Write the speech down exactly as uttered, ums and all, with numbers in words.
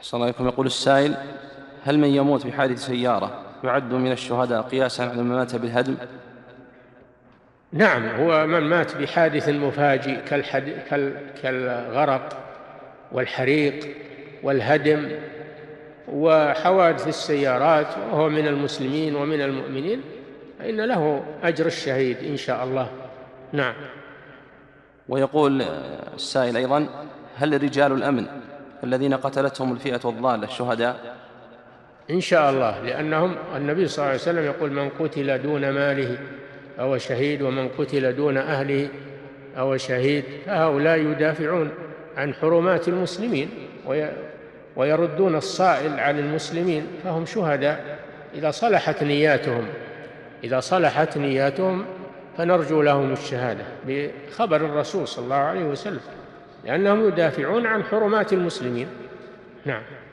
أحسن الله إليكم. يقول السائل: هل من يموت بحادث سيارة يعد من الشهداء قياسا على من مات بالهدم؟ نعم، هو من مات بحادث مفاجئ كالغرق والحريق والهدم وحوادث السيارات وهو من المسلمين ومن المؤمنين فإن له أجر الشهيد إن شاء الله. نعم. ويقول السائل أيضا: هل رجال الأمن الذين قتلتهم الفئة الضالة شهداء؟ إن شاء الله، لأنهم النبي صلى الله عليه وسلم يقول: من قتل دون ماله فهو شهيد، ومن قتل دون أهله فهو شهيد. فهؤلاء يدافعون عن حرمات المسلمين ويردون الصائل عن المسلمين، فهم شهداء إذا صلحت نياتهم إذا صلحت نياتهم فنرجو لهم الشهادة بخبر الرسول صلى الله عليه وسلم، لأنهم يدافعون عن حرمات المسلمين. نعم.